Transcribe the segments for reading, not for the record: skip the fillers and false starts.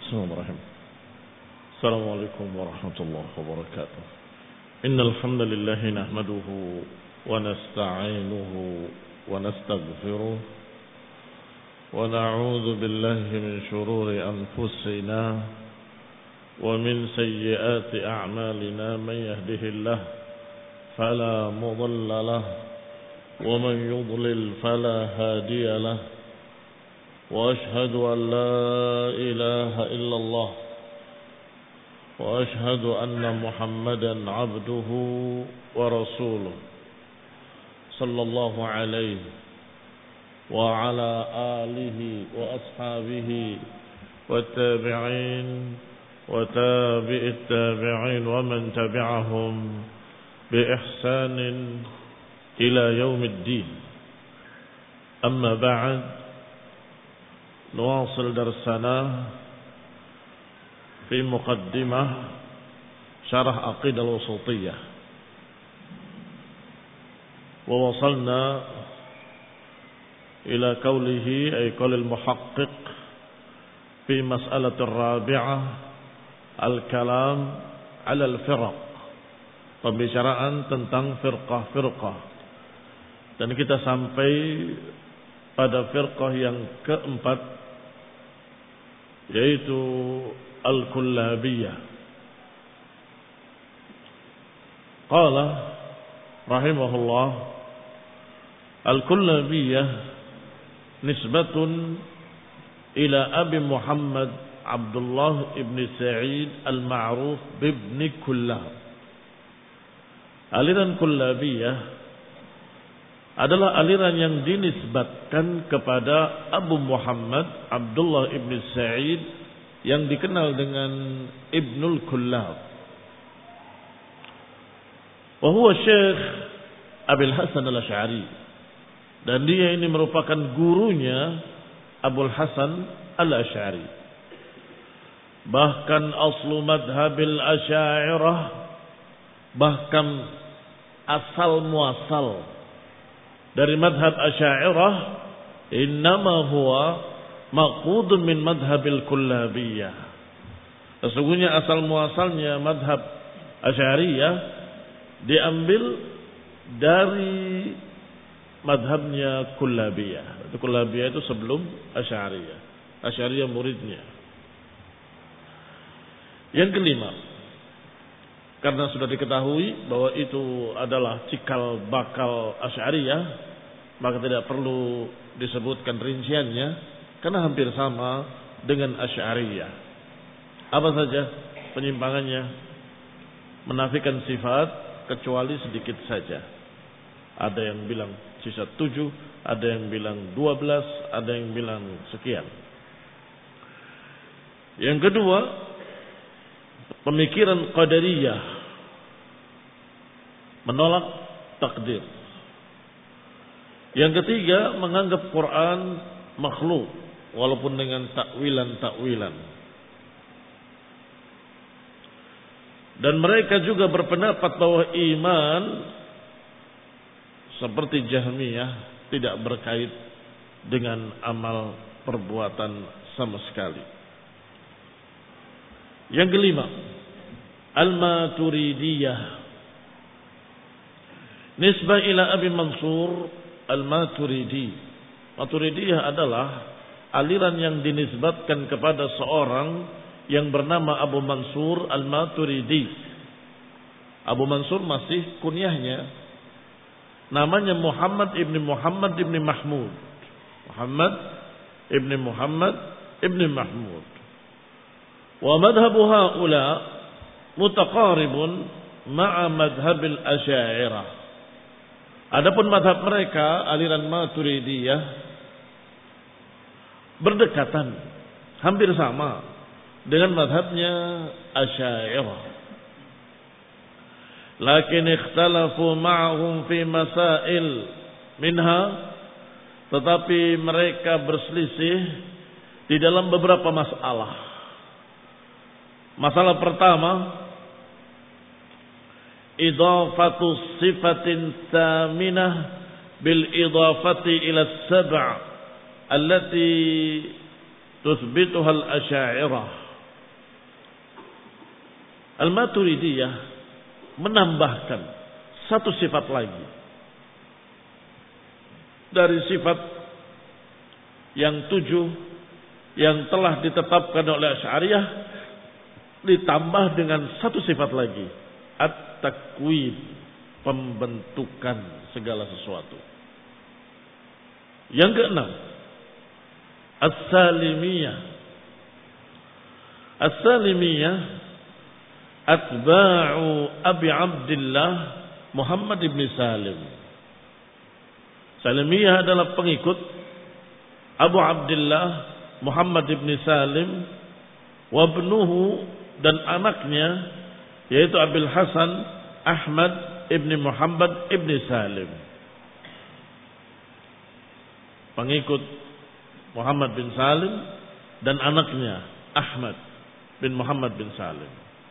Bismillahirrahmanirrahim. Assalamualaikum warahmatullahi wabarakatuh. Innal hamdalillah nahmaduhu wa nasta'inuhu wa nastaghfiruh wa na'udzu billahi min shururi anfusina wa min sayyiati a'malina man yahdihillahu fala mudilla lahu wa man yudlil fala hadiya lahu. وأشهد أن لا إله إلا الله وأشهد أن محمدا عبده ورسوله صلى الله عليه وعلى آله وأصحابه والتابعين وتابع التابعين ومن تبعهم بإحسان إلى يوم الدين. أما بعد، نواصل درسنا في مقدمة شرح عقيدة الوسطية، ووصلنا إلى قوله أي قول المحقق في مسألة الرابعة الكلام على الفرق، pembicaraan tentang firqah-firqah, dan kita sampai pada firqah yang keempat, yaitu Al-Kullabiyah. Qala rahimahullah, Al-Kullabiyah nisbatun ila Abi Muhammad Abdullah ibn Sa'id al-Ma'ruf bibni Kullab. Aliran Kullabiyah adalah aliran yang dinisbatkan kepada Abu Muhammad Abdullah ibn Sa'id yang dikenal dengan Ibnul Kullab. Wa huwa Syekh Abil Hasan al-Asy'ari, dan dia ini merupakan gurunya Abul Hasan al-Asy'ari. Bahkan aslu madhabil Asy'ariyah, bahkan asal muasal dari madhab Asy'ariyah, innama huwa maqudun min madhabil Kullabiyah. Sesungguhnya asal muasalnya madhab Asy'ariyah diambil dari madhabnya Kullabiyah. Kullabiyah itu sebelum Asy'ariyah. Asy'ariyah muridnya. Yang kelima, karena sudah diketahui bahwa itu adalah cikal bakal Asy'ariyah, maka tidak perlu disebutkan rinciannya karena hampir sama dengan Asy'ariyah. Apa saja penyimpangannya? Menafikan sifat kecuali sedikit saja. Ada yang bilang sisa 7, ada yang bilang 12, ada yang bilang sekian. Yang kedua, pemikiran Qadariyah, menolak takdir. Yang ketiga, menganggap Quran makhluk walaupun dengan takwilan-takwilan. Dan mereka juga berpendapat bahwa iman seperti Jahmiyah tidak berkait dengan amal perbuatan sama sekali. Yang kelima, Al-Maturidiyah, nisbah ila Abi Mansur Al-Maturidi. Maturidiyah adalah aliran yang dinisbatkan kepada seorang yang bernama Abu Mansur Al-Maturidi. Abu Mansur masih kunyahnya, namanya Muhammad ibn Mahmud. Muhammad ibn Mahmud. Wa madhabu haula mutaqaribun ma'a madhabil Asy'ariyah. Adapun madhab mereka, aliran Maturidiyah, berdekatan, hampir sama dengan madhabnya Asy'ariyah. Lakin ikhtalafu ma'hum fi masail minha, tetapi mereka berselisih di dalam beberapa masalah. Masalah pertama, idafatu sifatin thaminah bil idafati ila as-sab' allati tuthbituha al-asy'ariyah. Al-Maturidiyah menambahkan satu sifat lagi dari sifat yang 7 yang telah ditetapkan oleh Asy'ariyah, ditambah dengan satu sifat lagi, at-takwin, pembentukan segala sesuatu. Yang keenam, as-salimiyah. As-salimiyah atba'u Abi Abdillah Muhammad ibn Salim. Salimiyah adalah pengikut Abu Abdillah Muhammad ibn Salim wa ibnuhu, dan anaknya yaitu Abil Hasan Ahmad ibn Muhammad ibn Salim. Pengikut Muhammad bin Salim dan anaknya Ahmad bin Muhammad bin Salim.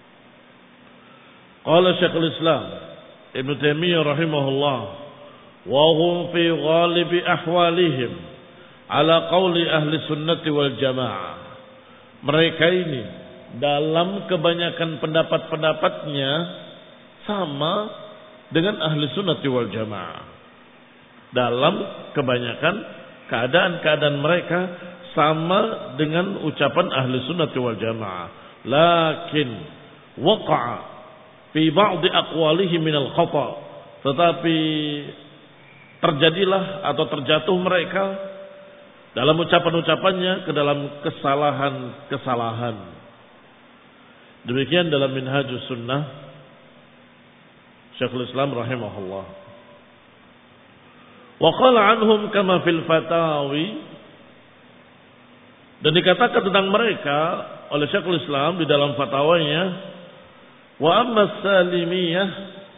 Qala Syekhul Islam Ibn Taimiyah rahimahullah, wa hum fi ghalibi ahwalihim ala qawli ahli sunnati wal jamaah. Mereka ini dalam kebanyakan pendapat-pendapatnya sama dengan ahli sunnati wal jamaah. Dalam kebanyakan keadaan-keadaan mereka sama dengan ucapan ahli sunnati wal jamaah. Lakin waqa'a fi ba'di aqwalihi minal khata'. Tetapi terjadilah atau terjatuh mereka dalam ucapan-ucapannya ke dalam kesalahan-kesalahan. Demikian dalam Minhajus Sunnah Syekhul Islam rahimahullah. Wa qala anhum kama fil fatawi, dan dikatakan tentang mereka oleh Syekhul Islam di dalam fatwanya, wa amma salimiyah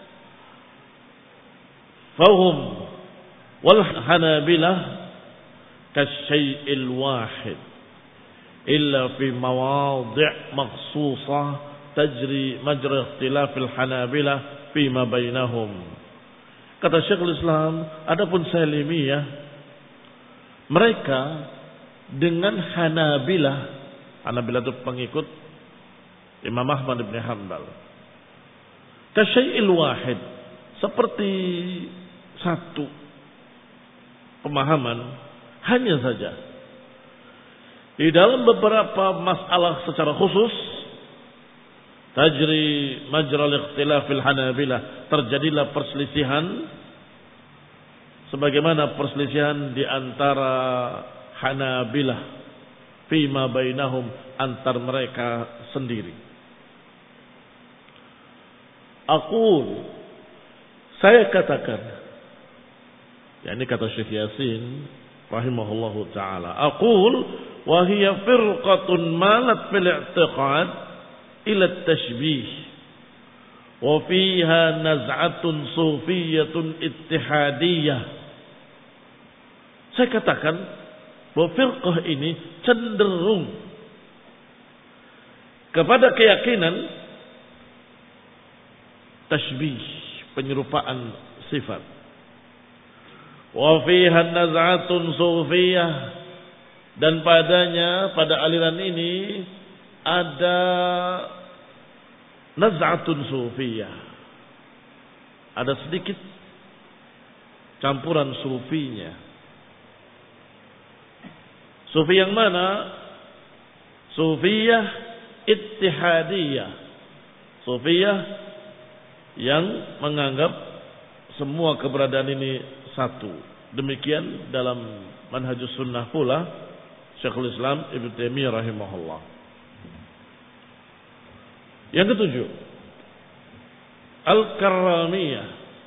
fahum wal hanabilah kasyai'il wahid illa fi mawadhi' makhsusah tajri majra ikhtilafil hanabilah fi ma bainahum. Kata Syekhul Islam, adapun Salimiyah mereka dengan Hanabilah, Hanabilah itu pengikut Imam Ahmad bin Hanbal, kasyai'il wahid, seperti satu pemahaman, hanya saja di dalam beberapa masalah secara khusus tajri majral ikhtilafil hanabilah, terjadilah perselisihan sebagaimana perselisihan di antara Hanabilah fima bainahum, antar mereka sendiri. Aqul, saya katakan, yakni kata Syekh Yasin rahimahullahu taala, aqul wa hiya firqatun malat fil i'tiqad ila at-tashbih wa fiha naz'atun sufiyyatun ittihadiyah. Saya katakan bahwa firqah ini cenderung kepada keyakinan tashbih, penyerupaan sifat. Wa fiha naz'atun sufiyah, dan padanya, pada aliran ini ada naz'atun sufiyah, ada sedikit campuran sufinya. Sufi yang mana? Sufiyah ittihadiyah, sufiyah yang menganggap semua keberadaan ini satu. Demikian dalam Manhajus Sunnah pula Syekhul Islam Ibn Taimiyah rahimahullah. Yang ketujuh, Al-Karramiyah,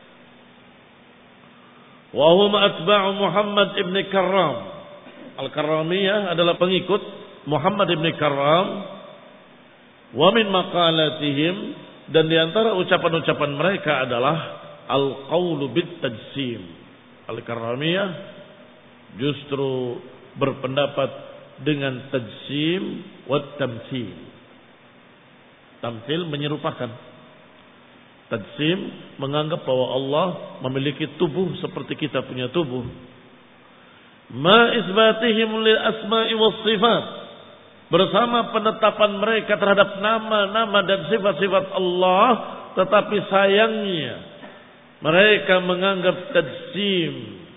wa hum atba'u Muhammad ibn Karram. Al-Karramiyah adalah pengikut Muhammad ibn Karram. Wa min maqalatihim, dan di antara ucapan-ucapan mereka adalah al-qawlu bit-tajsim. Al-Karramiyah justru berpendapat dengan tajsim wa tamtsil. Tamtsil menyerupakan. Tajsim menganggap bahwa Allah memiliki tubuh seperti kita punya tubuh. Ma isbatihim lil asma'i was sifat, bersama penetapan mereka terhadap nama-nama dan sifat-sifat Allah, tetapi sayangnya mereka menganggap tajsim,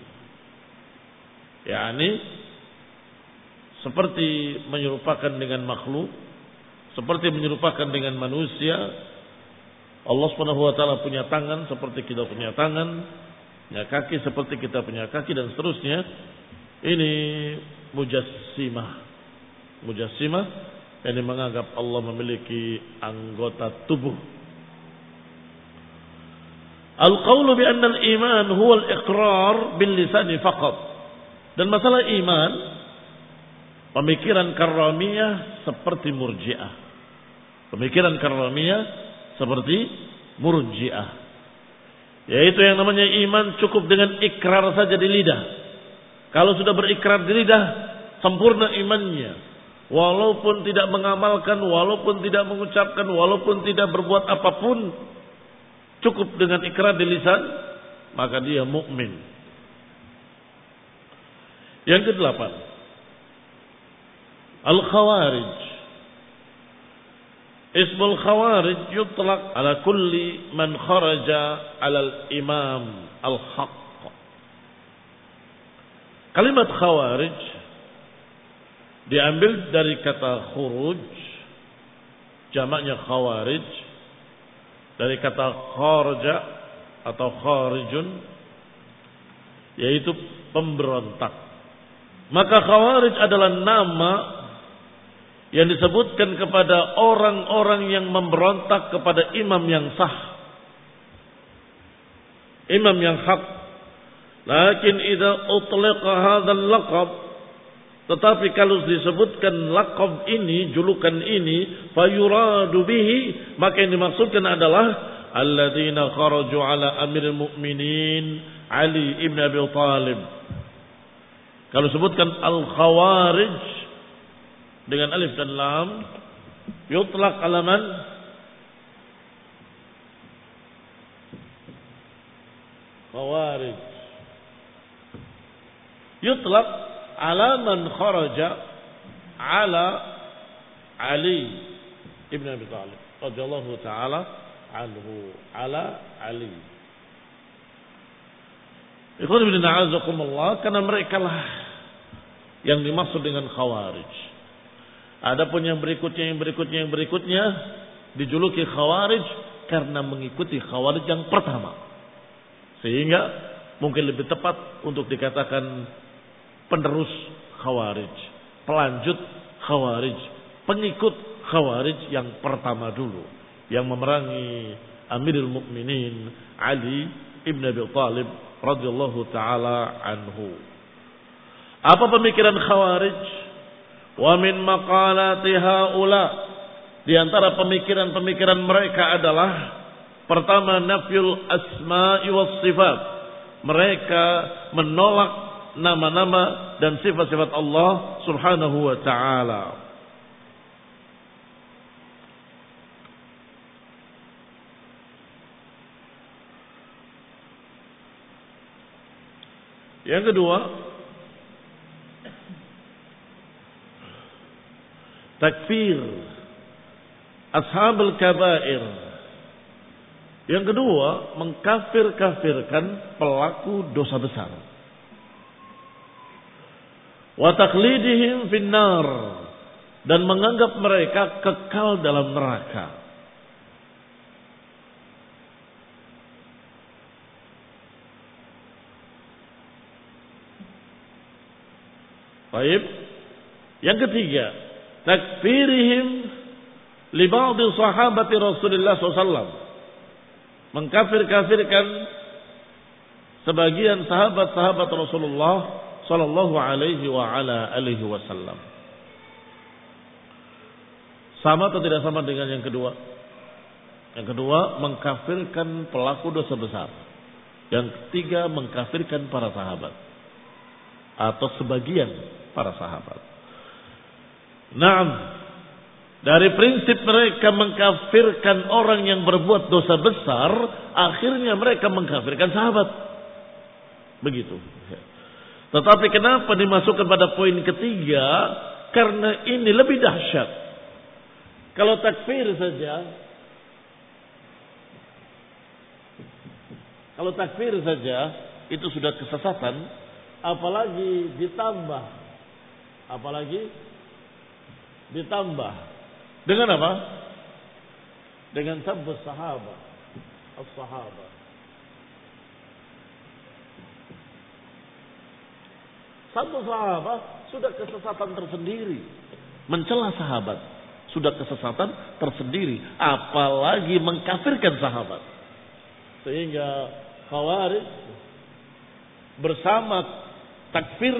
yakni seperti menyerupakan dengan makhluk, seperti menyerupakan dengan manusia. Allah Subhanahu wa taala punya tangan seperti kita punya tangan, punya kaki seperti kita punya kaki, dan seterusnya. Ini mujassimah yang menganggap Allah memiliki anggota tubuh. Al-qawlu bi anna al-iman huwa al-iqrar bil lisani faqat. Dan masalah iman, pemikiran karramiyah seperti murji'ah. Pemikiran karramiyah seperti murji'ah. Yaitu yang namanya iman cukup dengan ikrar saja di lidah. Kalau sudah berikrar di lidah, sempurna imannya. Walaupun tidak mengamalkan, walaupun tidak mengucapkan, walaupun tidak berbuat apapun, cukup dengan ikrar di lisan, maka dia mukmin. Yang kedelapan, Al-Khawarij. Ismul Khawarij yutlaq ala kulli man kharaja ala al-imam al-haq. Kalimat Khawarij diambil dari kata khuruj, jamaknya Khawarij, dari kata kharaja atau kharijun, yaitu pemberontak. Maka Khawarij adalah nama yang disebutkan kepada orang-orang yang memberontak kepada imam yang sah, imam yang hak. Lakin idza utliqa hadzal laqab, tetapi kalau disebutkan laqab ini, julukan ini, fayuradu bihi, maka yang dimaksudkan adalah alladzina kharaju ala amiril mu'minin Ali ibn Abi Thalib. Kalau sebutkan al-Khawarij dengan alif dan lam, yutlaq ala man? Khawarij yutlaq ala man kharaja ala Ali ibn Abi Thalib radhiyallahu ta'ala anhu, ala Ali. Ikhwan ibn a'azakumullah, karena mereka lah yang dimaksud dengan Khawarij. Adapun yang berikutnya dijuluki Khawarij karena mengikuti Khawarij yang pertama. Sehingga mungkin lebih tepat untuk dikatakan penerus Khawarij, pelanjut Khawarij, pengikut Khawarij yang pertama dulu, yang memerangi Amirul Mukminin Ali ibn Abi Thalib radhiyallahu taala anhu. Apa pemikiran Khawarij? Wa min maqalati haula, di antara pemikiran-pemikiran mereka adalah pertama, nafyul asma'i was sifat. Mereka menolak nama-nama dan sifat-sifat Allah Subhanahu wa ta'ala. Yang kedua, takfir ashabul kabair. Yang kedua, mengkafir-kafirkan pelaku dosa besar. Wa taqlidihim finnar, dan menganggap mereka kekal dalam neraka. Baik. Yang ketiga, takfirihim li ba'd sahabati Rasulullah SAW, mengkafir-kafirkan sebagian sahabat-sahabat Rasulullah sallallahu alaihi wa ala alihi wasallam. Sama atau tidak sama dengan yang kedua? Yang kedua, mengkafirkan pelaku dosa besar. Yang ketiga, mengkafirkan para sahabat atau sebagian para sahabat. Naam, dari prinsip mereka mengkafirkan orang yang berbuat dosa besar, akhirnya mereka mengkafirkan sahabat. Begitu. Tetapi kenapa dimasukkan pada poin ketiga? Karena ini lebih dahsyat. Kalau takfir saja itu sudah kesesatan, apalagi ditambah dengan apa? Dengan sabbus sahabat, as-sahabat. Sabbus sahabat sudah kesesatan tersendiri. Mencela sahabat sudah kesesatan tersendiri, apalagi mengkafirkan sahabat. Sehingga Khawarij bersama takfir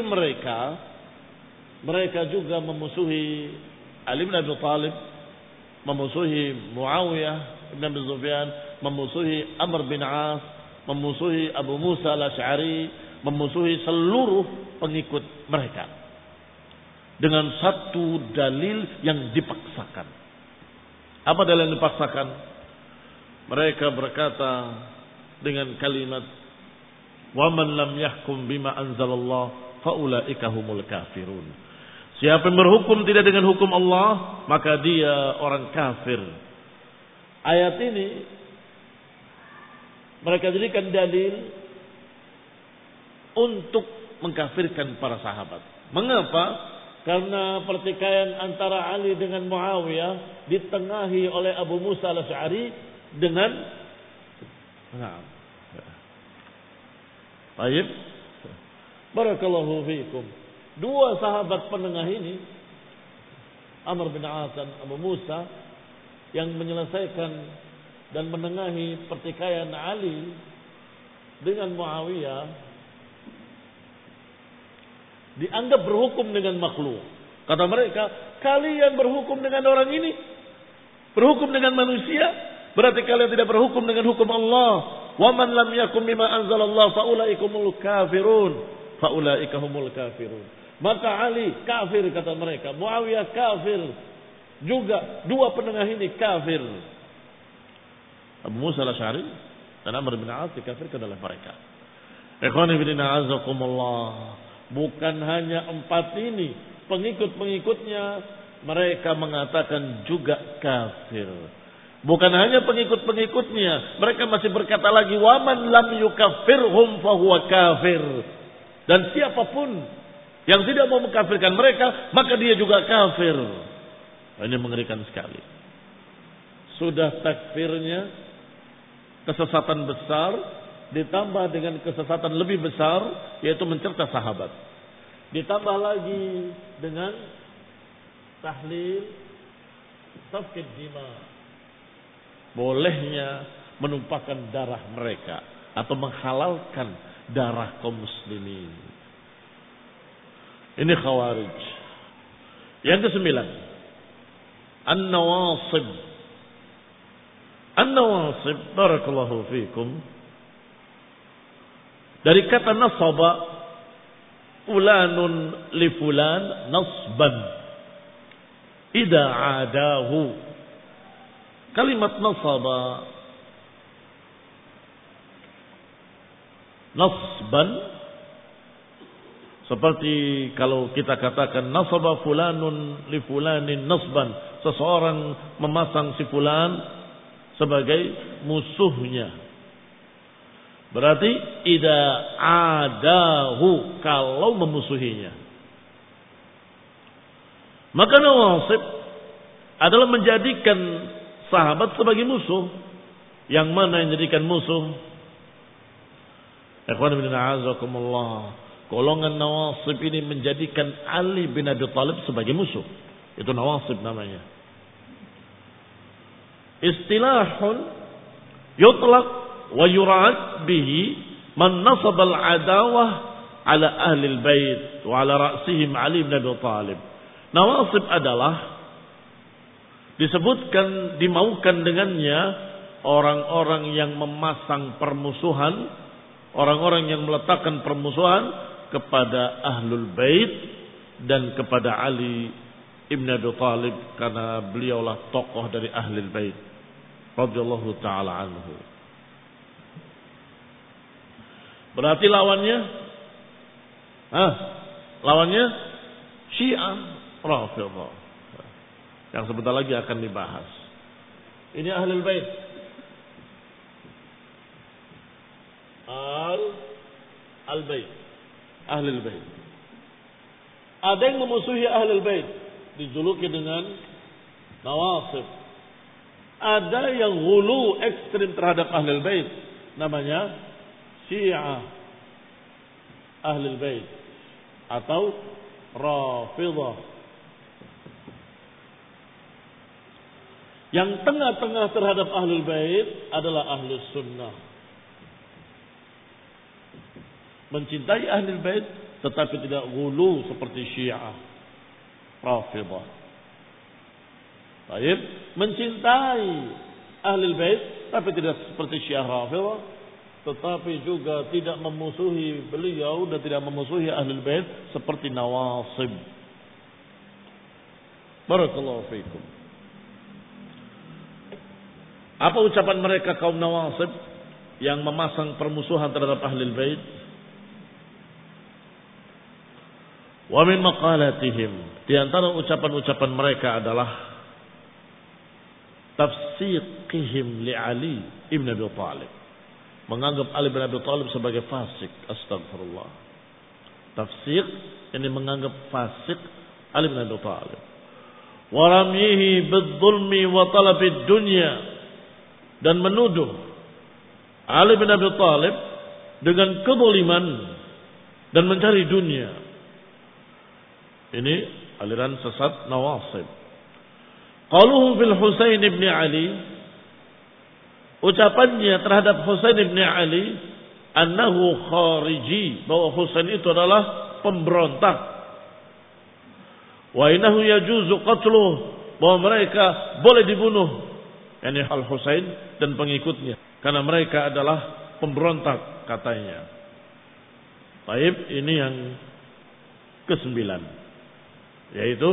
mereka juga memusuhi Ali bin Abi Thalib, memusuhi Muawiyah bin Abi Sufyan, memusuhi Amr bin As, memusuhi Abu Musa al-Asy'ari, memusuhi seluruh pengikut mereka dengan satu dalil yang dipaksakan. Apa dalil yang dipaksakan? Mereka berkata dengan kalimat wa man lam yahkum bima anzalallah faulaika humul kafirun. Siapa yang berhukum tidak dengan hukum Allah, maka dia orang kafir. Ayat ini mereka jadikan dalil untuk mengkafirkan para sahabat. Mengapa? Karena pertikaian antara Ali dengan Muawiyah ditengahi oleh Abu Musa al-Asy'ari dengan Baik. Barakallahu fiikum. Dua sahabat penengah ini, Amr bin As dan Abu Musa, yang menyelesaikan dan menengahi pertikaian Ali dengan Muawiyah, dianggap berhukum dengan makhluk. Kata mereka, kalian berhukum dengan orang ini, berhukum dengan manusia, berarti kalian tidak berhukum dengan hukum Allah. Wa man lam yakum bima anzalallah faulaikumul kafirun. Faulaika humul kafirun. Maka Ali kafir kata mereka, Muawiyah kafir juga, dua penengah ini kafir. Abu Musa al-Asy'ari dan Amr bin As dikafirkan oleh mereka. Ikhwani fillah azakumullah. Bukan hanya empat ini, pengikut-pengikutnya mereka mengatakan juga kafir. Bukan hanya pengikut-pengikutnya, mereka masih berkata lagi wa man lam yukaffirhum fahuwa kafir. Dan siapapun yang tidak mau mengkafirkan mereka, maka dia juga kafir. Ini mengerikan sekali. Sudah takfirnya kesesatan besar, ditambah dengan kesesatan lebih besar, yaitu mencerca sahabat. Ditambah lagi dengan tahlil safkid dima, bolehnya menumpahkan darah mereka atau menghalalkan darah kaum muslimin. Ini Khawarij. Yang kesembilan, An-Nawasib. An-Nawasib, barakallahu fikum, dari kata nasaba, fulanun li fulan nasban idza adahu. Kalimat nasaba, nasban, seperti kalau kita katakan nasaba fulanun li fulanin nasban, seseorang memasang si fulan sebagai musuhnya. Berarti idza adahu, kalau memusuhinya. Maka nawasib adalah menjadikan sahabat sebagai musuh. Yang mana yang jadikan musuh? Ikhwan bin a'azakumullah. Golongan nawasib ini menjadikan Ali bin Abi Thalib sebagai musuh. Itu nawasib namanya. Istilahun yutlaq wa yurad bihi man nasab al-adawah ala ahli al-bait wa ala ra'sihim Ali bin Abi Thalib. Nawasib adalah disebutkan, dimaukan dengannya orang-orang yang memasang permusuhan, orang-orang yang meletakkan permusuhan kepada ahlul bait dan kepada Ali ibn Abi Thalib, karena beliaulah tokoh dari ahlul bait radhiyallahu taala anhu. Berarti lawannya Syiah, Rafidhah. Yang sebentar lagi akan dibahas. Ini Ahlul Bait. Al-Bait. Ahlul Bait. Ada yang memusuhi Ahlul Bait, dijuluki dengan Nawasib. Ada yang ghulu ekstrim terhadap Ahlul Bait, namanya Syiah Ahlul Bait atau Rafidhah. Yang tengah-tengah terhadap Ahlul Bait adalah Ahlus Sunnah. Mencintai Ahlul Bait tetapi tidak ghulu seperti Syiah Rafidhah. Baik, mencintai Ahlul Bait tapi tidak seperti Syiah Rafidhah, tetapi juga tidak memusuhi beliau dan tidak memusuhi Ahlul Bait seperti Nawasib. Barakallahu fiikum. Apa ucapan mereka kaum Nawasib yang memasang permusuhan terhadap Ahlul Bait? Wa min maqalatihim, di antara ucapan-ucapan mereka adalah tafsiqihim li Ali ibn Abi Thalib, menganggap Ali bin Abi Thalib sebagai fasik. Astagfirullah. Tafsiq ini menganggap fasik Ali bin Abi Thalib. Wa ramyihi bidzulmi wa talabid dunya, dan menuduh Ali bin Abi Thalib dengan kezaliman dan mencari dunia. Ini aliran sesat Nawasib. Qaluhu fil Husain ibn Ali, ucapannya terhadap Husain ibn Ali, annahu khariji, bahwa Husain itu adalah pemberontak. Wa innahu yajuzu qatluh, bahwa mereka boleh dibunuh, yakni Al-Husain dan pengikutnya, karena mereka adalah pemberontak katanya. Baik, ini yang ke-9, yaitu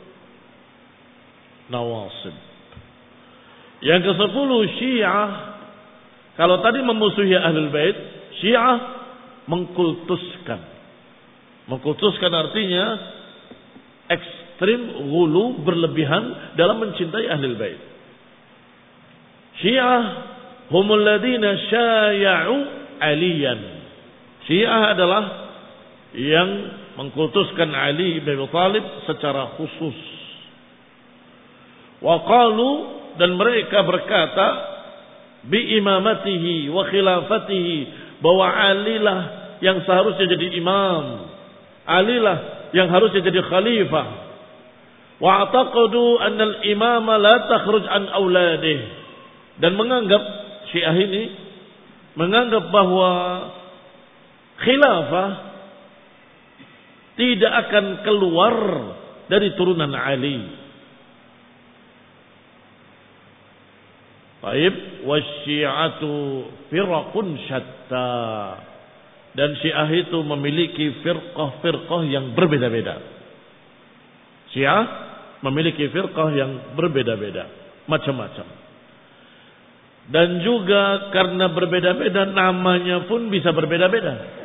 Nawasib. Yang ke-10 Syiah. Kalau tadi memusuhi Ahlul Bait, Syiah mengkultuskan. Mengkultuskan artinya ekstrim, ghulu, berlebihan dalam mencintai Ahlul Bait. Syiah humul ladina syaya'u aliyan. Syiah adalah yang mengkultuskan Ali bin Abi Thalib secara khusus. Wa qalu, dan mereka berkata, bi imamatihi wa khilafatihi, bahwa Ali lah yang seharusnya jadi imam, Ali lah yang harusnya jadi khalifah. Wa ataqadu anna al-imama la takhruj an auladih, dan menganggap, Syiah ini menganggap bahwa khilafah tidak akan keluar dari turunan Ali. Baik, wasyi'atu firqun syatta, dan Syiah itu memiliki firqah-firqah yang berbeda-beda. Syiah memiliki firqah yang berbeda-beda, macam-macam. Dan juga karena berbeda-beda, namanya pun bisa berbeda-beda.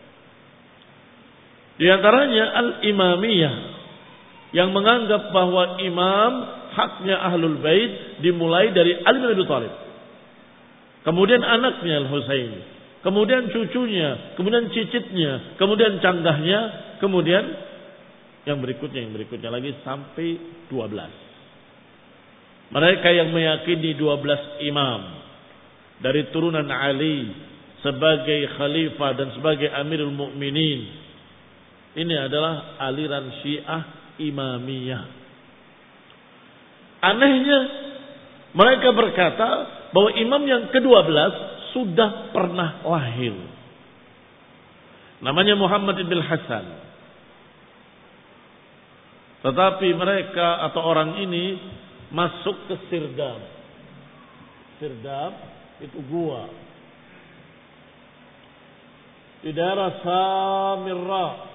Di antaranya Al-Imamiyah, yang menganggap bahwa imam haknya Ahlul Bait dimulai dari Ali bin Abi Thalib, kemudian anaknya Al-Husain, kemudian cucunya, kemudian cicitnya, kemudian canggahnya, kemudian yang berikutnya lagi sampai 12. Mereka yang meyakini 12 imam dari turunan Ali sebagai khalifah dan sebagai Amirul Mukminin. Ini adalah aliran Syiah Imamiyah. Anehnya, mereka berkata bahwa imam yang ke-12 sudah pernah lahir. Namanya Muhammad ibn Hasan. Tetapi mereka atau orang ini masuk ke Sirdab. Sirdab itu gua di daerah Samirra.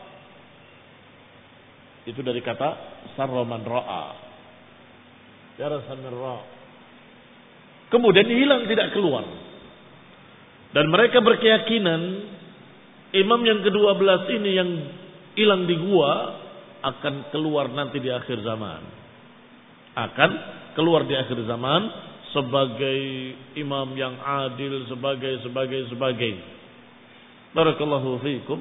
Itu dari kata sarroman ra'a, daerah Samirra. Kemudian hilang, tidak keluar. Dan mereka berkeyakinan imam yang ke-12 ini yang hilang di gua akan keluar nanti di akhir zaman. Akan keluar di akhir zaman sebagai imam yang adil, sebagai. Barakallahu fiikum.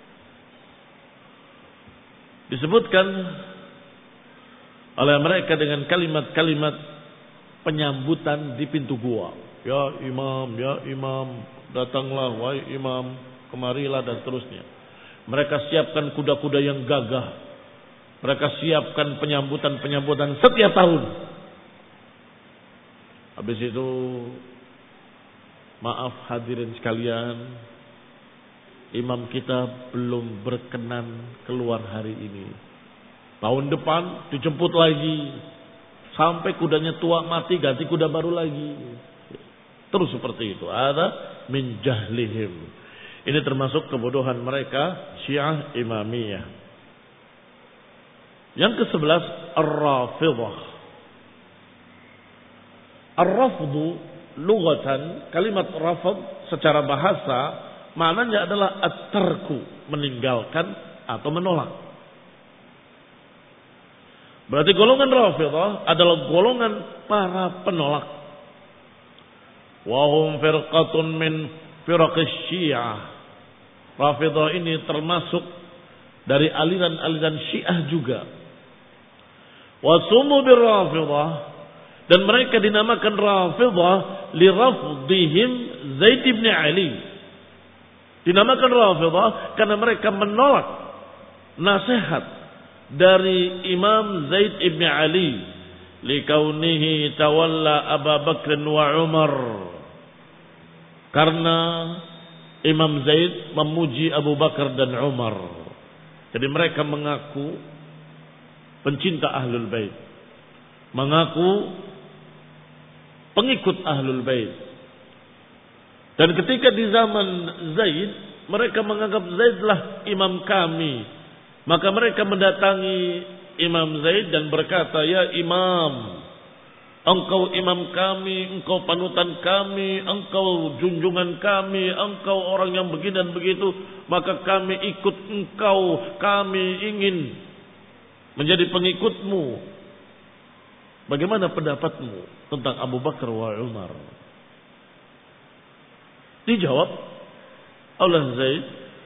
Disebutkan oleh mereka dengan kalimat-kalimat penyambutan di pintu gua. Ya imam, datanglah wahai imam, kemarilah dan seterusnya. Mereka siapkan kuda-kuda yang gagah. Mereka siapkan penyambutan setiap tahun. Habis itu, maaf hadirin sekalian, imam kita belum berkenan keluar hari ini. Tahun depan dijemput lagi. Sampai kudanya tua mati, ganti kuda baru lagi. Terus seperti itu. Ada min jahlihim. Ini termasuk kebodohan mereka Syiah Imamiyah. Yang ke-11 Ar-Rafidhah. Ar-Rafdu lughatan, kalimat rafad secara bahasa maknanya adalah at-tarku, meninggalkan atau menolak. Berarti golongan Rafidhah adalah golongan para penolak. Wa hum firqatun min firaqis Syiah. Rafidhah ini termasuk dari aliran-aliran Syiah juga. Wa sumu bir Rafidhah, dan mereka dinamakan Rafidhah li rafdihim Zaid bin Ali. Dinamakan Rafidhah karena mereka menolak nasihat dari Imam Zaid bin Ali likaunihi tawalla Abu Bakr wa Umar, karena Imam Zaid memuji Abu Bakar dan Umar. Jadi mereka mengaku pencinta Ahlul Bait, mengaku pengikut Ahlul Bait. Dan ketika di zaman Zaid, mereka menganggap Zaidlah imam kami. Maka mereka mendatangi Imam Zaid dan berkata, ya imam, engkau imam kami, engkau panutan kami, engkau junjungan kami, engkau orang yang begini dan begitu, maka kami ikut engkau, kami ingin menjadi pengikutmu. Bagaimana pendapatmu tentang Abu Bakar wa Umar? Dijawab oleh Zaid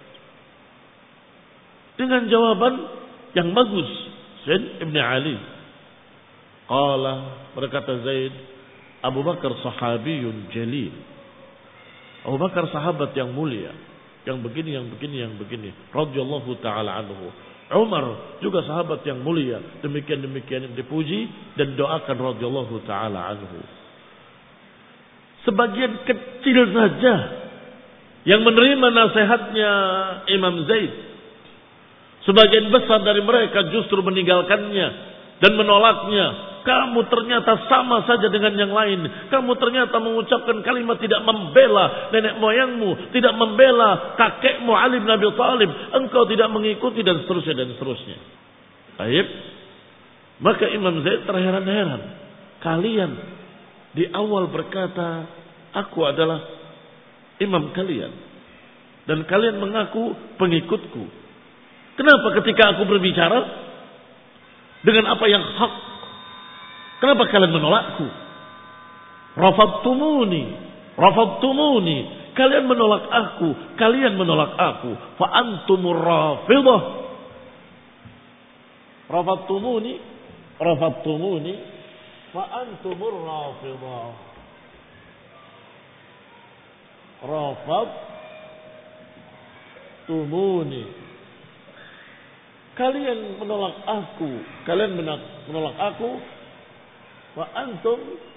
dengan jawaban yang bagus. Zaid ibn Ali. Qala, berkata Zaid, Abu Bakar sahabiyun jalil. Abu Bakar sahabat yang mulia, yang begini, radhiyallahu taala anhu. Umar juga sahabat yang mulia, demikian yang dipuji dan doakan radhiyallahu taala anhu. Sebagian kecil saja yang menerima nasihatnya Imam Zaid. Sebagian besar dari mereka justru meninggalkannya dan menolaknya. Kamu ternyata sama saja dengan yang lain. Kamu ternyata mengucapkan kalimat tidak membela nenek moyangmu, tidak membela kakekmu Ali bin Abi Thalib. Engkau tidak mengikuti dan seterusnya. Baik. Maka Imam Zaid terheran-heran. Kalian di awal berkata, aku adalah imam kalian. Dan kalian mengaku pengikutku. Kenapa ketika aku berbicara dengan apa yang hak, kenapa kalian menolakku? Rafadtumuni. Kalian menolak aku. Fa antumur Rafidhah. Rafadtumuni. Fa antumur Rafidhah. Rafadtumuni. Kalian menolak aku. Wa antum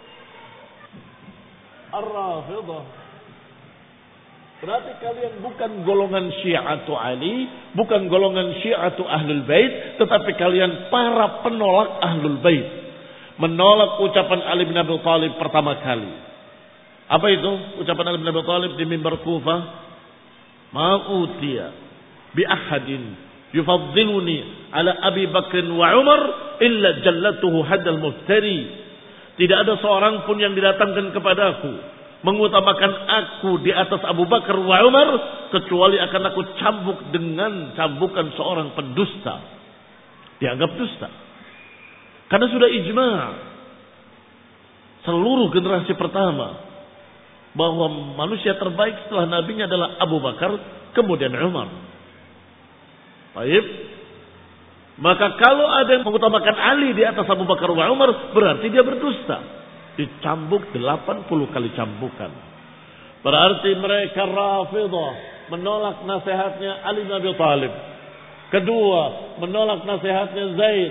ar-Rafidhah. Berarti kalian bukan golongan Syi'atu Ali, bukan golongan Syi'atu Ahlul Bait, tetapi kalian para penolak Ahlul Bait. Menolak ucapan Ali bin Abi Thalib pertama kali. Apa itu ucapan Ali bin Abi Thalib di mimbar Kufah? Ma'utiya bi ahadin yufaddiluni ala Abi Bakr wa Umar illa jallatuhu hadal muftari. Tidak ada seorang pun yang didatangkan kepadaku mengutamakan aku di atas Abu Bakar wa Umar kecuali akan aku cambuk dengan cambukan seorang pendusta. dianggap dusta. Karena sudah ijma' seluruh generasi pertama bahwa manusia terbaik setelah nabinya adalah Abu Bakar, kemudian Umar. Baik. Maka kalau ada yang mengutamakan Ali di atas Abu Bakar wa Umar, berarti dia berdusta. Dicambuk 80 kali cambukan. Berarti mereka Rafidah, menolak nasihatnya Ali bin Abi Thalib. Kedua, menolak nasihatnya Zaid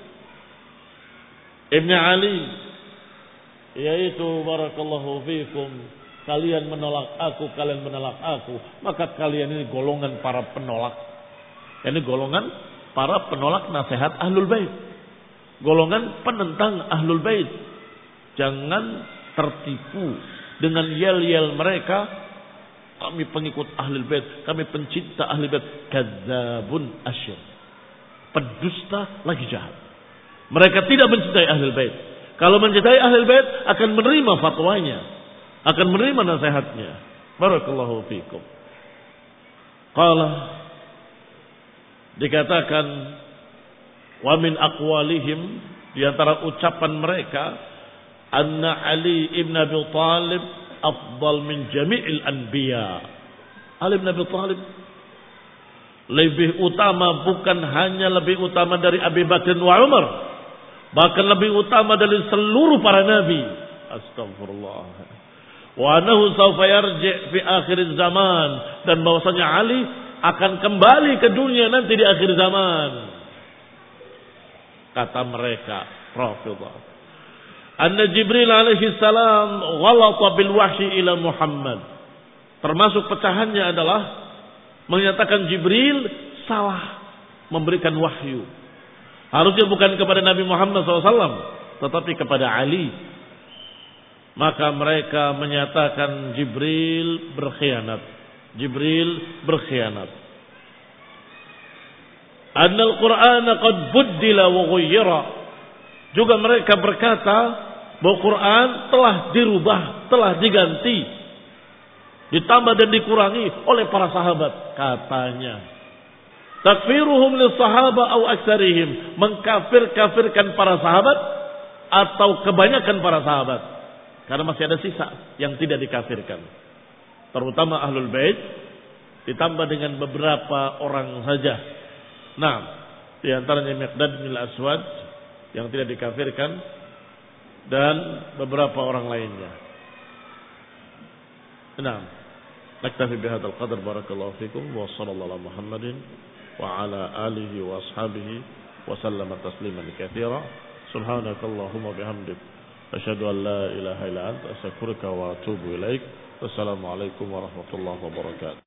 Ibn Ali, yaitu barakallahu fikum, kalian menolak aku, kalian menolak aku, maka kalian ini golongan para penolak. Ini golongan para penolak nasihat Ahlul Bait, golongan penentang Ahlul Bait. Jangan tertipu dengan yel-yel mereka. Kami pengikut Ahlul Bait, kami pencinta Ahlul Bait. Kadzabun asyir, pendusta lagi jahat. Mereka tidak mencintai Ahlul Bait. Kalau mencintai Ahlul Bait akan menerima fatwanya, akan menerima nasihatnya. Barakallahu fikum. Qala, dikatakan wa min aqwalihim, di antara ucapan mereka, anna Ali ibn Abi Thalib afdal min jami'il anbiya. Ali ibn Abi Thalib lebih utama, bukan hanya lebih utama dari Abu Bakar wa Umar, bahkan lebih utama dari seluruh para nabi. Astagfirullah. Wa annahu sawfa yarji' fi akhir zaman, dan bahwasanya Ali akan kembali ke dunia nanti di akhir zaman. Kata mereka Rafidah, anna Jibril alaihi salam ghalata bil wahyi ila Muhammad. Termasuk pecahannya adalah menyatakan Jibril salah memberikan wahyu. Harusnya bukan kepada Nabi Muhammad SAW, tetapi kepada Ali. Maka mereka menyatakan Jibril berkhianat. Jibril berkhianat. Annal Qur'ana qad buddila wa ghayyara. Juga mereka berkata bahwa Quran telah dirubah, telah diganti, ditambah dan dikurangi oleh para sahabat. Katanya takfiruhum lis sahaba au aktsarihim, mengkafir-kafirkan para sahabat atau kebanyakan para sahabat. Karena masih ada sisa yang tidak dikafirkan, terutama Ahlul Bait, ditambah dengan beberapa orang saja. Nah, di antaranya Miqdad bin Al-Aswad yang tidak dikafirkan, dan beberapa orang lainnya. Nah, naktafi bihadzal qadar, barakallahu fikum, wa sallallahu ala Muhammadin wa ala alihi wa ashabihi wa sallama tasliman katsira. Subhanakallahumma bihamdik, asyhadu an la ilaha illa anta, astaghfiruka wa atubu ilaik. Wassalamu alaikum warahmatullahi wabarakatuh.